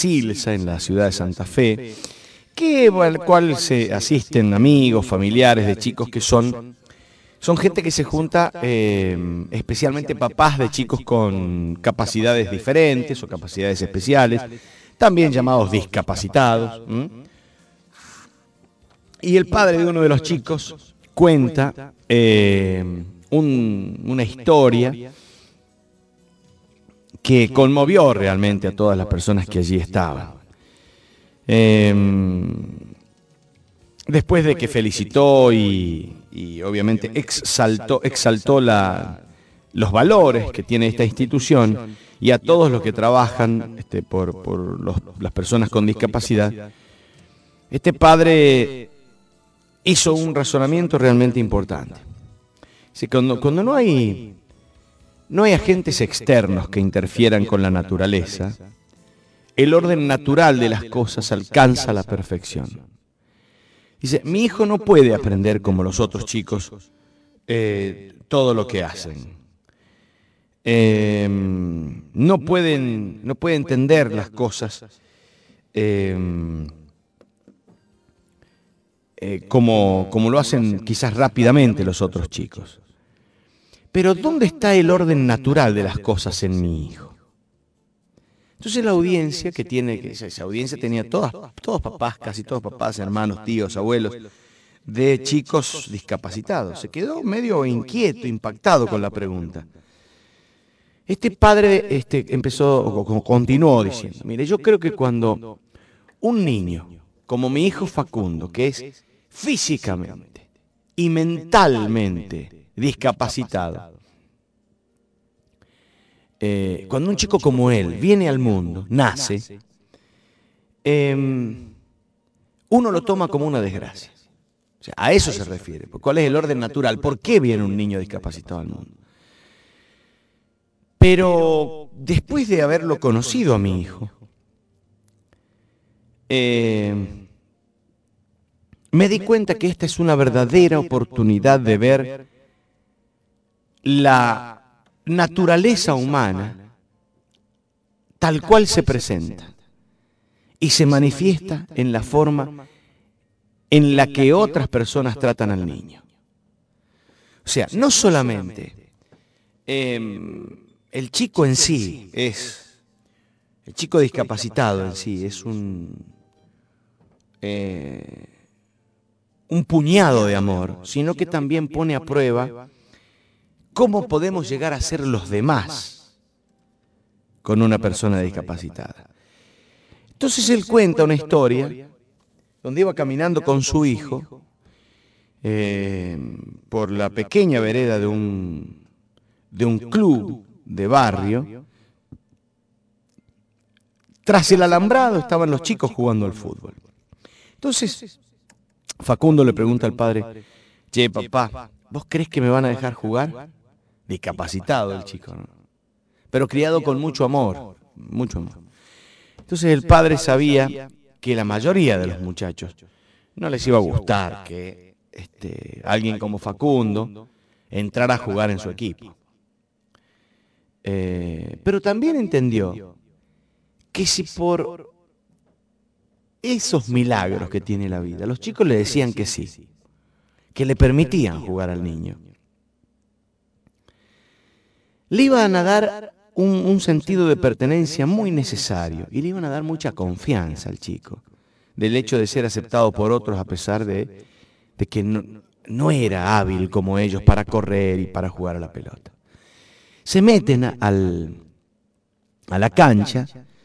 Silsa, en la ciudad de Santa Fe, al cual se asisten amigos, familiares de chicos que son gente que se junta, especialmente papás de chicos con capacidades diferentes o capacidades especiales, también llamados discapacitados. Y el padre de uno de los chicos cuenta una historia que conmovió realmente a todas las personas que allí estaban. Después de que felicitó y obviamente exaltó los valores que tiene esta institución y a todos los que trabajan por las personas con discapacidad, este padre hizo un razonamiento realmente importante. Dice, cuando no hay agentes externos que interfieran con la naturaleza, el orden natural de las cosas alcanza la perfección. Dice, mi hijo no puede aprender como los otros chicos todo lo que hacen. No puede entender las cosas como lo hacen quizás rápidamente los otros chicos. Pero ¿dónde está el orden natural de las cosas en mi hijo? Entonces la audiencia esa audiencia tenía todos papás, casi todos papás, hermanos, tíos, abuelos, de chicos discapacitados. Se quedó medio inquieto, impactado con la pregunta. Este padre continuó diciendo, mire, yo creo que cuando un niño, como mi hijo Facundo, que es físicamente y mentalmente discapacitado, cuando un chico como él viene al mundo, nace, uno lo toma como una desgracia. O sea, a eso se refiere. ¿Cuál es el orden natural? ¿Por qué viene un niño discapacitado al mundo? Pero después de haberlo conocido a mi hijo, me di cuenta que esta es una verdadera oportunidad de ver la naturaleza humana tal cual se presenta y se manifiesta en la forma en la que otras personas tratan al niño. O sea, no solamente el chico en sí el chico discapacitado en sí es un puñado de amor, sino que también pone a prueba cómo podemos llegar a ser los demás con una persona discapacitada. Entonces él cuenta una historia donde iba caminando con su hijo por la pequeña vereda de un club de barrio. Tras el alambrado estaban los chicos jugando al fútbol. Entonces Facundo le pregunta al padre, che, papá, ¿vos crees que me van a dejar jugar? Discapacitado el chico, ¿no? Pero criado con mucho amor, mucho amor. Entonces el padre sabía que la mayoría de los muchachos no les iba a gustar que alguien como Facundo entrara a jugar en su equipo. Pero también entendió que si por esos milagros que tiene la vida, los chicos le decían que sí, que le permitían jugar al niño, le iban a dar un sentido de pertenencia muy necesario y le iban a dar mucha confianza al chico, del hecho de ser aceptado por otros a pesar de que no era hábil como ellos para correr y para jugar a la pelota. Se meten a la cancha,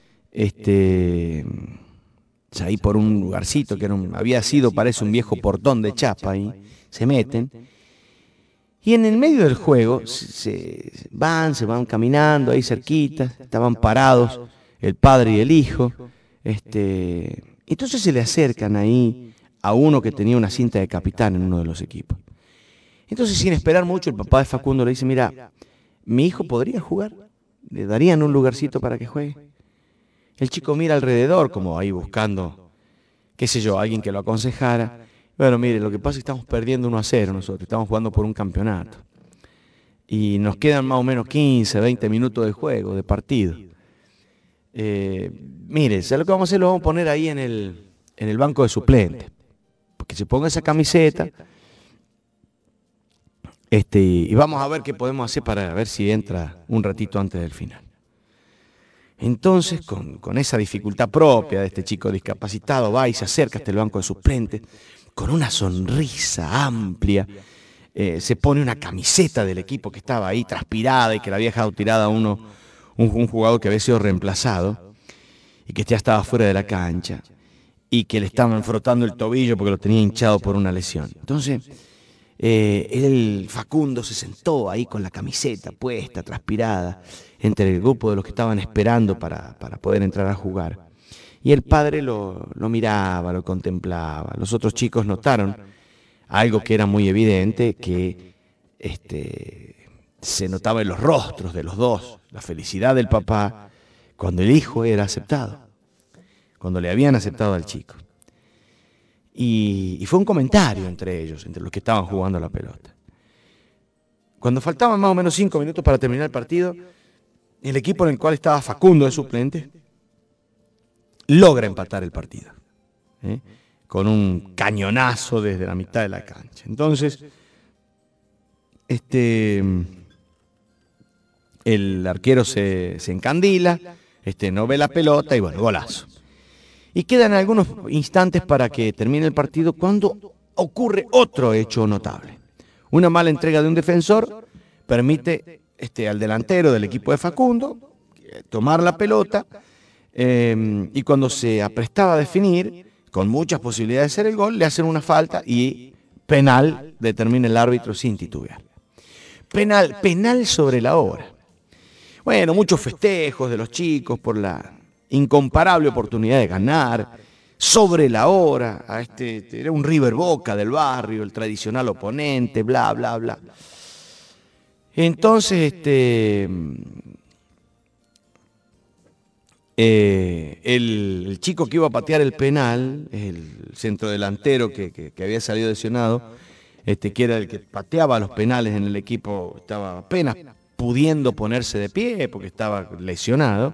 ahí por un lugarcito que había sido, parece, un viejo portón de chapa, ahí se meten. Y en el medio del juego se van caminando ahí cerquita, estaban parados el padre y el hijo. Entonces se le acercan ahí a uno que tenía una cinta de capitán en uno de los equipos. Entonces, sin esperar mucho, el papá de Facundo le dice, mira, ¿mi hijo podría jugar? ¿Le darían un lugarcito para que juegue? El chico mira alrededor, como ahí buscando, qué sé yo, alguien que lo aconsejara. Bueno, mire, lo que pasa es que estamos perdiendo 1-0 nosotros, estamos jugando por un campeonato. Y nos quedan más o menos 15, 20 minutos de juego, de partido. mire, ¿sabes lo que vamos a hacer? Lo vamos a poner ahí en el banco de suplentes. Porque se ponga esa camiseta y vamos a ver qué podemos hacer para ver si entra un ratito antes del final. Entonces, con esa dificultad propia de este chico discapacitado, va y se acerca hasta el banco de suplentes, con una sonrisa amplia, se pone una camiseta del equipo que estaba ahí transpirada y que la había dejado tirada un jugador que había sido reemplazado y que ya estaba fuera de la cancha y que le estaban frotando el tobillo porque lo tenía hinchado por una lesión. Entonces, Facundo se sentó ahí con la camiseta puesta, transpirada, entre el grupo de los que estaban esperando para poder entrar a jugar. Y el padre lo miraba, lo contemplaba. Los otros chicos notaron algo que era muy evidente, que se notaba en los rostros de los dos, la felicidad del papá cuando el hijo era aceptado, cuando le habían aceptado al chico. Y fue un comentario entre ellos, entre los que estaban jugando la pelota. Cuando faltaban más o menos 5 minutos para terminar el partido, el equipo en el cual estaba Facundo de suplente logra empatar el partido, con un cañonazo desde la mitad de la cancha. Entonces, el arquero se encandila, no ve la pelota y bueno, golazo. Y quedan algunos instantes para que termine el partido cuando ocurre otro hecho notable. Una mala entrega de un defensor permite al delantero del equipo de Facundo tomar la pelota y cuando se aprestaba a definir, con muchas posibilidades de hacer el gol, le hacen una falta y penal determina el árbitro sin titubear. Penal sobre la hora. Bueno, muchos festejos de los chicos por la incomparable oportunidad de ganar, sobre la hora, era un River Boca del barrio, el tradicional oponente, bla, bla, bla. Entonces, el chico que iba a patear el penal, el centrodelantero que había salido lesionado, que era el que pateaba los penales en el equipo, estaba apenas pudiendo ponerse de pie porque estaba lesionado,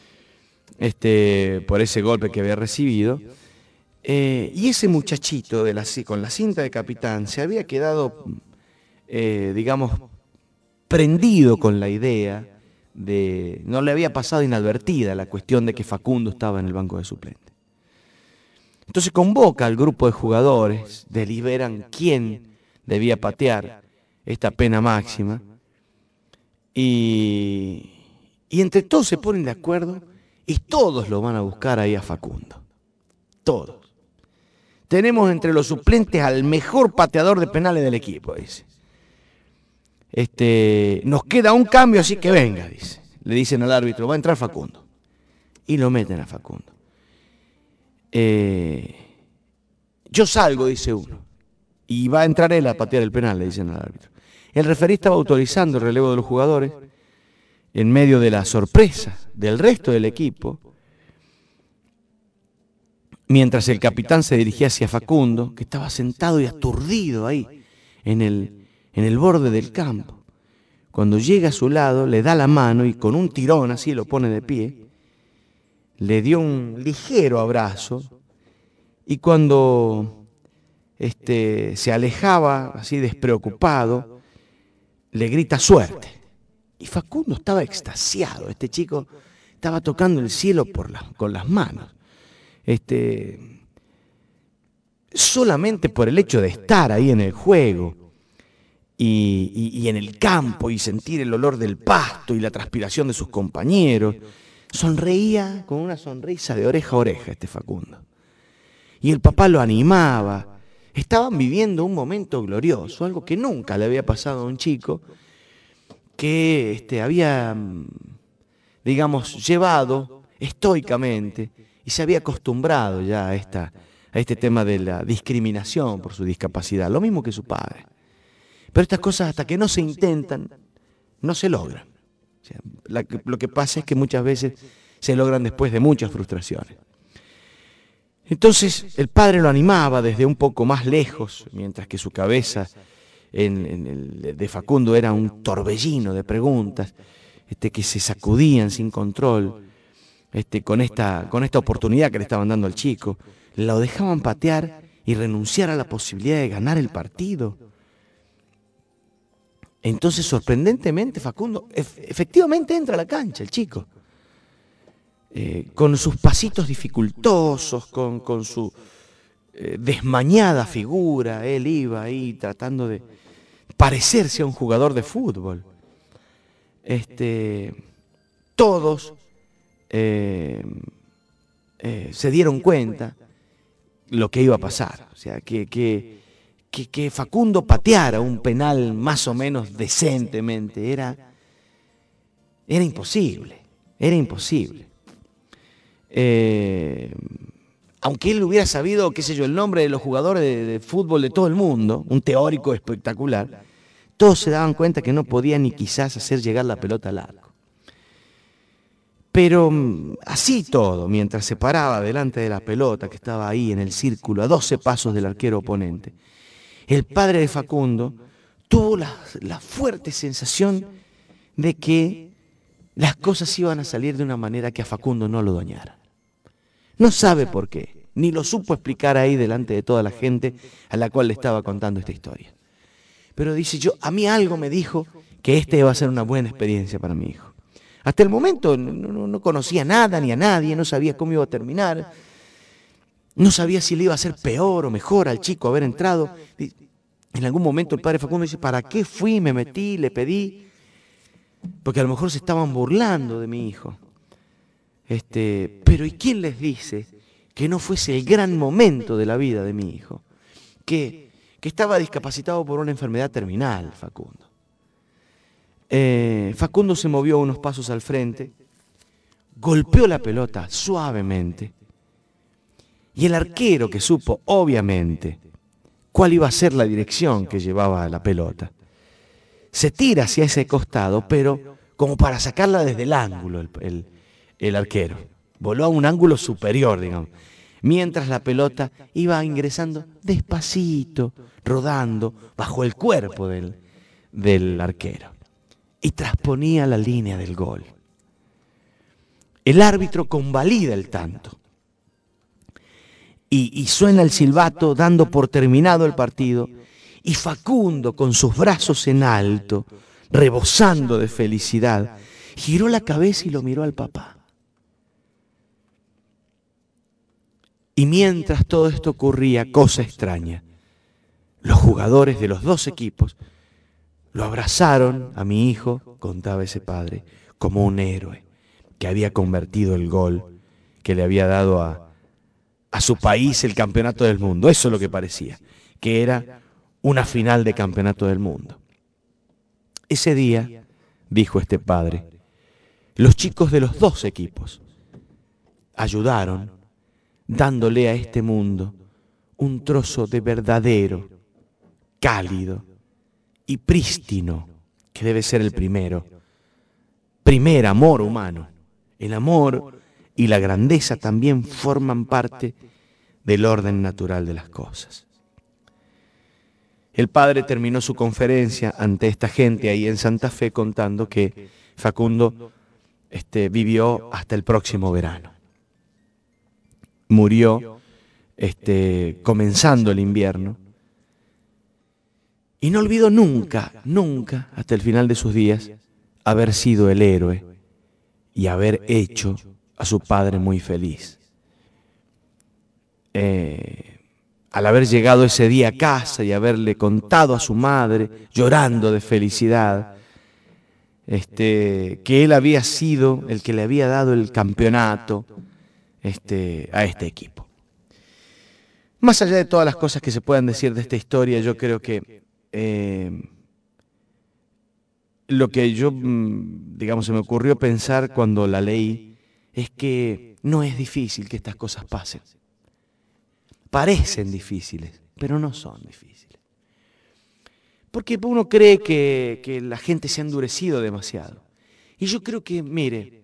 por ese golpe que había recibido. Y ese muchachito con la cinta de capitán se había quedado, digamos, prendido con la idea no le había pasado inadvertida la cuestión de que Facundo estaba en el banco de suplentes. Entonces convoca al grupo de jugadores, deliberan quién debía patear esta pena máxima y entre todos se ponen de acuerdo y todos lo van a buscar ahí a Facundo. Todos. Tenemos entre los suplentes al mejor pateador de penales del equipo, dice. Nos queda un cambio, así que venga, dice. Le dicen al árbitro, va a entrar Facundo. Y lo meten a Facundo. Yo salgo, dice uno. Y va a entrar él a patear el penal, le dicen al árbitro. El referí estaba autorizando el relevo de los jugadores en medio de la sorpresa del resto del equipo, mientras el capitán se dirigía hacia Facundo, que estaba sentado y aturdido ahí en el borde del campo. Cuando llega a su lado, le da la mano y con un tirón así lo pone de pie, le dio un ligero abrazo y cuando se alejaba así despreocupado, le grita suerte. Y Facundo estaba extasiado, este chico estaba tocando el cielo con las manos. Solamente por el hecho de estar ahí en el juego y en el campo y sentir el olor del pasto y la transpiración de sus compañeros, sonreía con una sonrisa de oreja a oreja Facundo. Y el papá lo animaba. Estaban viviendo un momento glorioso, algo que nunca le había pasado a un chico que había, digamos, llevado estoicamente y se había acostumbrado ya a este tema de la discriminación por su discapacidad, lo mismo que su padre. Pero estas cosas, hasta que no se intentan, no se logran. O sea, lo que pasa es que muchas veces se logran después de muchas frustraciones. Entonces el padre lo animaba desde un poco más lejos, mientras que su cabeza de Facundo era un torbellino de preguntas que se sacudían sin control. con esta oportunidad que le estaban dando al chico, lo dejaban patear y renunciar a la posibilidad de ganar el partido. Entonces, sorprendentemente, Facundo efectivamente entra a la cancha, el chico, con sus pasitos dificultosos, con su desmañada figura. Él iba ahí tratando de parecerse a un jugador de fútbol. Todos se dieron cuenta lo que iba a pasar, o sea, que Facundo pateara un penal más o menos decentemente era imposible, era imposible. Aunque él hubiera sabido, qué sé yo, el nombre de los jugadores de fútbol de todo el mundo, un teórico espectacular, todos se daban cuenta que no podía ni quizás hacer llegar la pelota al arco. Pero así todo, mientras se paraba delante de la pelota que estaba ahí en el círculo, a 12 pasos del arquero oponente, el padre de Facundo tuvo la fuerte sensación de que las cosas iban a salir de una manera que a Facundo no lo dañara. No sabe por qué, ni lo supo explicar ahí delante de toda la gente a la cual le estaba contando esta historia. Pero dice, a mí algo me dijo que esta iba a ser una buena experiencia para mi hijo. Hasta el momento no conocía nada ni a nadie, no sabía cómo iba a terminar, no sabía si le iba a ser peor o mejor al chico haber entrado. En algún momento el padre Facundo dice, ¿para qué fui? Me metí, le pedí, porque a lo mejor se estaban burlando de mi hijo. Pero ¿y quién les dice que no fuese el gran momento de la vida de mi hijo? Que estaba discapacitado por una enfermedad terminal, Facundo. Facundo se movió unos pasos al frente, golpeó la pelota suavemente, y el arquero, que supo, obviamente, cuál iba a ser la dirección que llevaba la pelota, se tira hacia ese costado, pero como para sacarla desde el ángulo, el arquero. Voló a un ángulo superior, digamos, mientras la pelota iba ingresando despacito, rodando bajo el cuerpo del arquero, y trasponía la línea del gol. El árbitro convalida el tanto y suena el silbato dando por terminado el partido, y Facundo, con sus brazos en alto, rebosando de felicidad, giró la cabeza y lo miró al papá. Y mientras todo esto ocurría, cosa extraña, los jugadores de los dos equipos lo abrazaron a mi hijo, contaba ese padre, como un héroe que había convertido el gol que le había dado a su país el campeonato del mundo. Eso es lo que parecía, que era una final de campeonato del mundo. Ese día, dijo este padre, los chicos de los dos equipos ayudaron, dándole a este mundo un trozo de verdadero, cálido y prístino, que debe ser el primer amor humano. El amor y la grandeza también forman parte del orden natural de las cosas. El padre terminó su conferencia ante esta gente ahí en Santa Fe contando que Facundo vivió hasta el próximo verano. Murió comenzando el invierno. Y no olvidó nunca, hasta el final de sus días, haber sido el héroe y haber hecho a su padre muy feliz. Al haber llegado ese día a casa y haberle contado a su madre, llorando de felicidad, que él había sido el que le había dado el campeonato a este equipo. Más allá de todas las cosas que se puedan decir de esta historia, yo creo que lo que se me ocurrió pensar cuando la leí es que no es difícil que estas cosas pasen. Parecen difíciles, pero no son difíciles. Porque uno cree que la gente se ha endurecido demasiado. Y yo creo que, mire,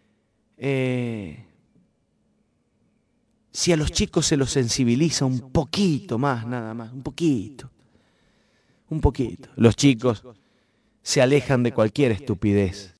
si a los chicos se los sensibiliza un poquito más, nada más, un poquito, los chicos se alejan de cualquier estupidez